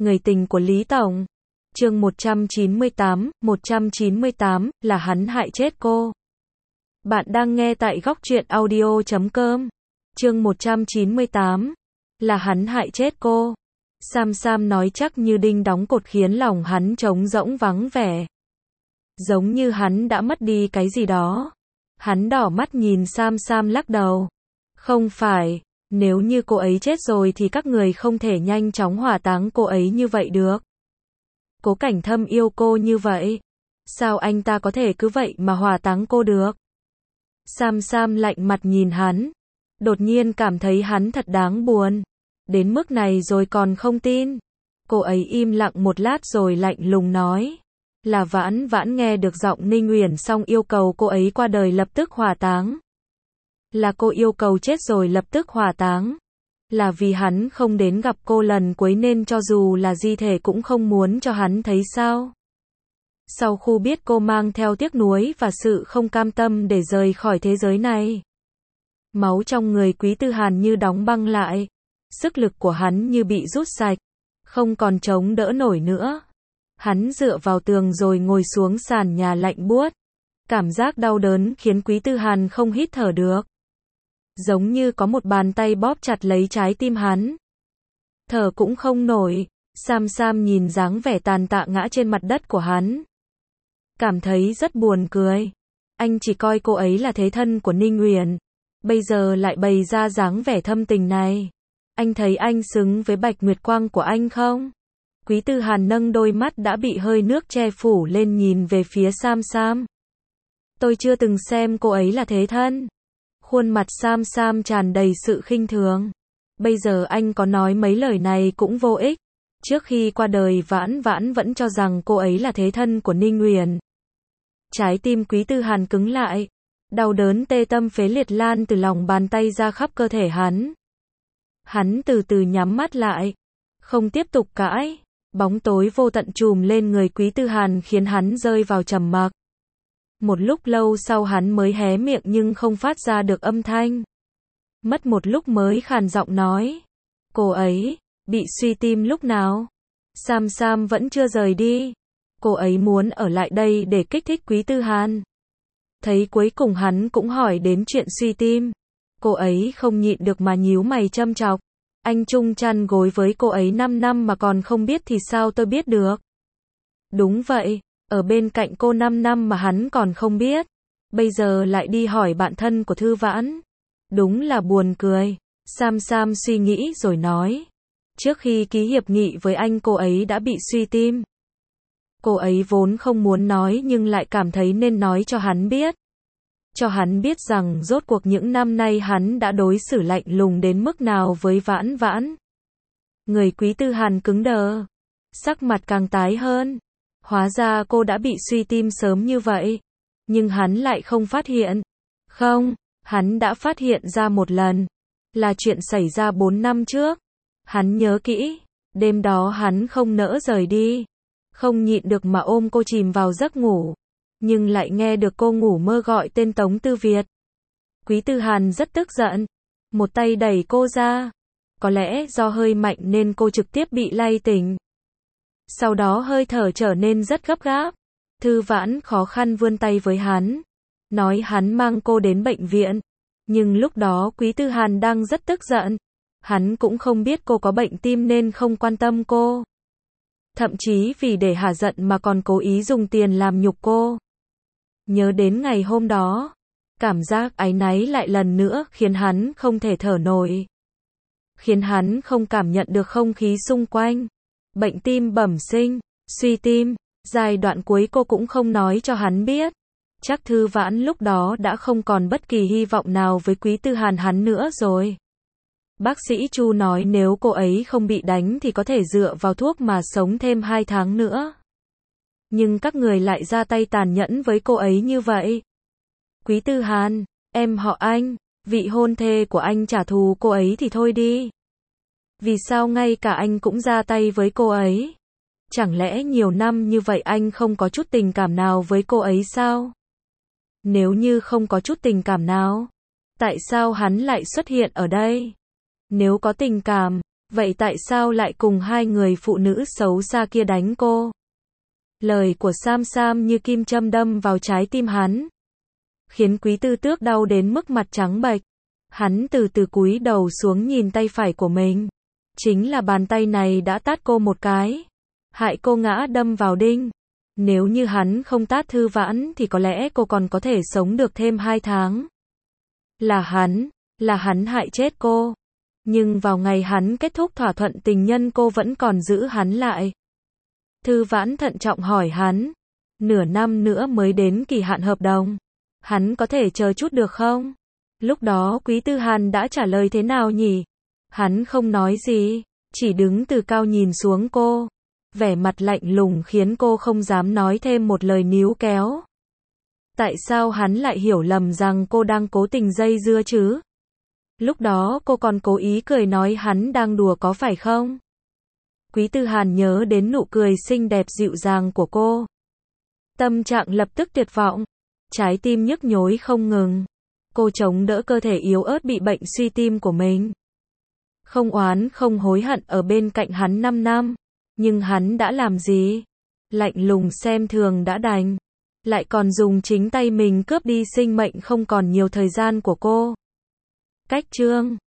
Người tình của Lý Tổng. Chương 198, là hắn hại chết cô. Bạn đang nghe tại góc truyện audio.com. Chương 198, là hắn hại chết cô. Sam nói chắc như đinh đóng cột khiến lòng hắn trống rỗng vắng vẻ. Giống như hắn đã mất đi cái gì đó. Hắn đỏ mắt nhìn Sam lắc đầu. Không phải, nếu như cô ấy chết rồi thì các người không thể nhanh chóng hỏa táng cô ấy như vậy được. Cố Cảnh Thâm yêu cô như vậy. Sao anh ta có thể cứ vậy mà hỏa táng cô được? Sam lạnh mặt nhìn hắn. Đột nhiên cảm thấy hắn thật đáng buồn. Đến mức này rồi còn không tin. Cô ấy im lặng một lát rồi lạnh lùng nói. Là Vãn nghe được giọng Ninh Uyển xong yêu cầu cô ấy qua đời lập tức hỏa táng. Là cô yêu cầu chết rồi lập tức hỏa táng. Là vì hắn không đến gặp cô lần cuối nên cho dù là di thể cũng không muốn cho hắn thấy sao? Sau khi biết cô mang theo tiếc nuối và sự không cam tâm để rời khỏi thế giới này. Máu trong người Quý Tư Hàn như đóng băng lại. Sức lực của hắn như bị rút sạch. Không còn chống đỡ nổi nữa. Hắn dựa vào tường rồi ngồi xuống sàn nhà lạnh buốt. Cảm giác đau đớn khiến Quý Tư Hàn không hít thở được. Giống như có một bàn tay bóp chặt lấy trái tim hắn. Thở cũng không nổi. Sam nhìn dáng vẻ tàn tạ ngã trên mặt đất của hắn. Cảm thấy rất buồn cười. Anh chỉ coi cô ấy là thế thân của Ninh Uyển. Bây giờ lại bày ra dáng vẻ thâm tình này. Anh thấy anh xứng với Bạch Nguyệt Quang của anh không? Quý Tư Hàn nâng đôi mắt đã bị hơi nước che phủ lên nhìn về phía Sam. Tôi chưa từng xem cô ấy là thế thân. Khuôn mặt Sam tràn đầy sự khinh thường. Bây giờ anh có nói mấy lời này cũng vô ích. Trước khi qua đời Vãn vẫn cho rằng cô ấy là thế thân của Ninh Uyển. Trái tim Quý Tư Hàn cứng lại. Đau đớn tê tâm phế liệt lan từ lòng bàn tay ra khắp cơ thể hắn. Hắn từ từ nhắm mắt lại. Không tiếp tục cãi. Bóng tối vô tận trùm lên người Quý Tư Hàn khiến hắn rơi vào trầm mặc. Một lúc lâu sau hắn mới hé miệng nhưng không phát ra được âm thanh. Mất một lúc mới khàn giọng nói. Cô ấy, bị suy tim lúc nào? Sam vẫn chưa rời đi. Cô ấy muốn ở lại đây để kích thích Quý Tư Hàn. Thấy cuối cùng hắn cũng hỏi đến chuyện suy tim. Cô ấy không nhịn được mà nhíu mày châm chọc. Anh chung chăn gối với cô ấy 5 năm mà còn không biết thì sao tôi biết được? Đúng vậy, ở bên cạnh cô 5 năm mà hắn còn không biết. Bây giờ lại đi hỏi bạn thân của Thư Vãn. Đúng là buồn cười. Sam suy nghĩ rồi nói. Trước khi ký hiệp nghị với anh cô ấy đã bị suy tim. Cô ấy vốn không muốn nói nhưng lại cảm thấy nên nói cho hắn biết. Cho hắn biết rằng rốt cuộc những năm nay hắn đã đối xử lạnh lùng đến mức nào với Vãn. Người Quý Tư Hàn cứng đờ. Sắc mặt càng tái hơn. Hóa ra cô đã bị suy tim sớm như vậy. Nhưng hắn lại không phát hiện. Không, hắn đã phát hiện ra một lần. Là chuyện xảy ra 4 năm trước. Hắn nhớ kỹ. Đêm đó hắn không nỡ rời đi. Không nhịn được mà ôm cô chìm vào giấc ngủ. Nhưng lại nghe được cô ngủ mơ gọi tên Tống Tư Việt. Quý Tư Hàn rất tức giận. Một tay đẩy cô ra. Có lẽ do hơi mạnh nên cô trực tiếp bị lay tỉnh. Sau đó hơi thở trở nên rất gấp gáp. Thư Vãn khó khăn vươn tay với hắn. Nói hắn mang cô đến bệnh viện. Nhưng lúc đó Quý Tư Hàn đang rất tức giận. Hắn cũng không biết cô có bệnh tim nên không quan tâm cô. Thậm chí vì để hả giận mà còn cố ý dùng tiền làm nhục cô. Nhớ đến ngày hôm đó. Cảm giác áy náy lại lần nữa khiến hắn không thể thở nổi. Khiến hắn không cảm nhận được không khí xung quanh. Bệnh tim bẩm sinh, suy tim, giai đoạn cuối cô cũng không nói cho hắn biết. Chắc Thư Vãn lúc đó đã không còn bất kỳ hy vọng nào với Quý Tư Hàn hắn nữa rồi. Bác sĩ Chu nói nếu cô ấy không bị đánh thì có thể dựa vào thuốc mà sống thêm 2 tháng nữa. Nhưng các người lại ra tay tàn nhẫn với cô ấy như vậy. Quý Tư Hàn, em họ anh, vị hôn thê của anh trả thù cô ấy thì thôi đi. Vì sao ngay cả anh cũng ra tay với cô ấy? Chẳng lẽ nhiều năm như vậy anh không có chút tình cảm nào với cô ấy sao? Nếu như không có chút tình cảm nào, tại sao hắn lại xuất hiện ở đây? Nếu có tình cảm, Vậy tại sao lại cùng hai người phụ nữ xấu xa kia đánh cô? Lời của Sam Sam như kim châm đâm vào trái tim hắn, khiến Quý Tư Tước đau đến mức mặt trắng bệch. Hắn từ từ cúi đầu xuống nhìn tay phải của mình. Chính là bàn tay này đã tát cô một cái, hại cô ngã đâm vào đinh. Nếu như hắn không tát Thư Vãn thì có lẽ cô còn có thể sống được thêm 2 tháng. Là hắn hại chết cô. Nhưng vào ngày hắn kết thúc thỏa thuận tình nhân cô vẫn còn giữ hắn lại. Thư Vãn thận trọng hỏi hắn, nửa năm nữa mới đến kỳ hạn hợp đồng, hắn có thể chờ chút được không? Lúc đó Quý Tư Hàn đã trả lời thế nào nhỉ? Hắn không nói gì, chỉ đứng từ cao nhìn xuống cô. Vẻ mặt lạnh lùng khiến cô không dám nói thêm một lời níu kéo. Tại sao hắn lại hiểu lầm rằng cô đang cố tình dây dưa chứ? Lúc đó cô còn cố ý cười nói hắn đang đùa có phải không? Quý Tư Hàn nhớ đến nụ cười xinh đẹp dịu dàng của cô. Tâm trạng lập tức tuyệt vọng. Trái tim nhức nhối không ngừng. Cô chống đỡ cơ thể yếu ớt bị bệnh suy tim của mình. Không oán không hối hận ở bên cạnh hắn 5 năm. Nhưng hắn đã làm gì? Lạnh lùng xem thường đã đành. Lại còn dùng chính tay mình cướp đi sinh mệnh không còn nhiều thời gian của cô. Cách chương